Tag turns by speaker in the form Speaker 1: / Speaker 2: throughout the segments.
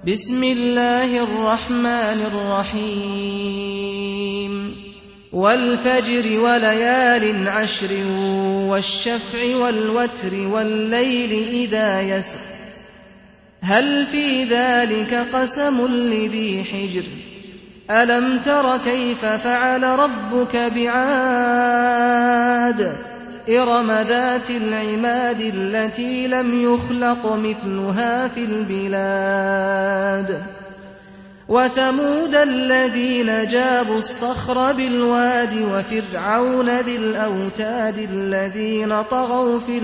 Speaker 1: بسم الله الرحمن الرحيم والفجر وليال عشر والشفع والوتر والليل إذا يسر هل في ذلك قسم لذي حجر ألم تر كيف فعل ربك بعاد إرم ذات العماد التي لم يخلق مثلها في البلاد وثمود الذين جابوا الصخر بالواد وفرعون ذي الأوتاد الذين طغوا في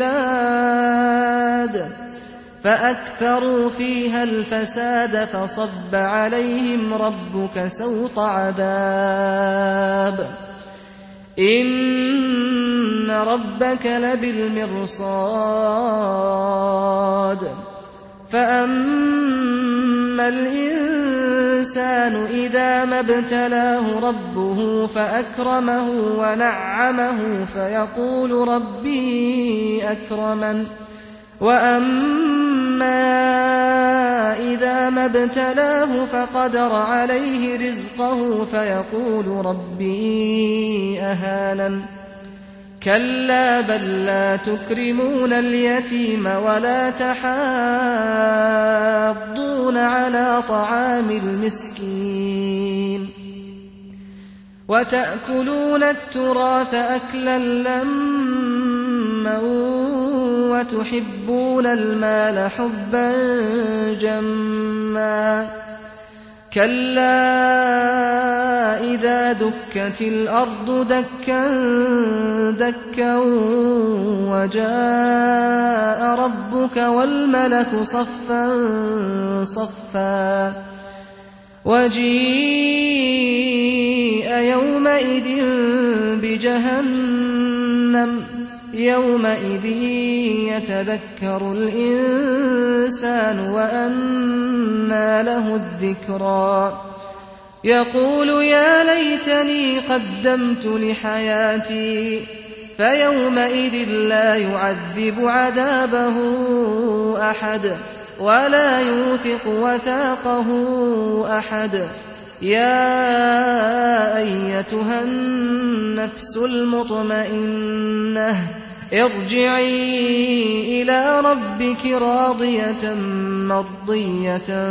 Speaker 1: البلاد فأكثروا فيها الفساد فصب عليهم ربك سوط عذاب إن ربك لبالمرصاد فأما الإنسان إذا ما ابتلاه ربه فأكرمه ونعمه فيقول ربي أكرمن وأما إذا ما ابتلاه فقدر عليه رزقه فيقول ربي أهانن كلا بل لا تكرمون اليتيم ولا تحاضون على طعام المسكين وتأكلون التراث أكلا لما وتحبون المال حبا جما كلا إذا دكت الأرض دكا دكا وجاء ربك والملك صفا صفا وجيء يومئذ بجهنم يومئذ يتذكر الإنسان وأنى له الذكرى يقول يا ليتني قدمت لحياتي فيومئذ لا يعذب عذابه أحد ولا يوثق وثاقه أحد يا أيتها النفس المطمئنة ارجعي إلى ربك راضية مرضية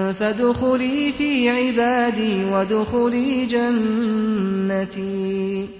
Speaker 1: فادخلي في عبادي وادخلي جنتي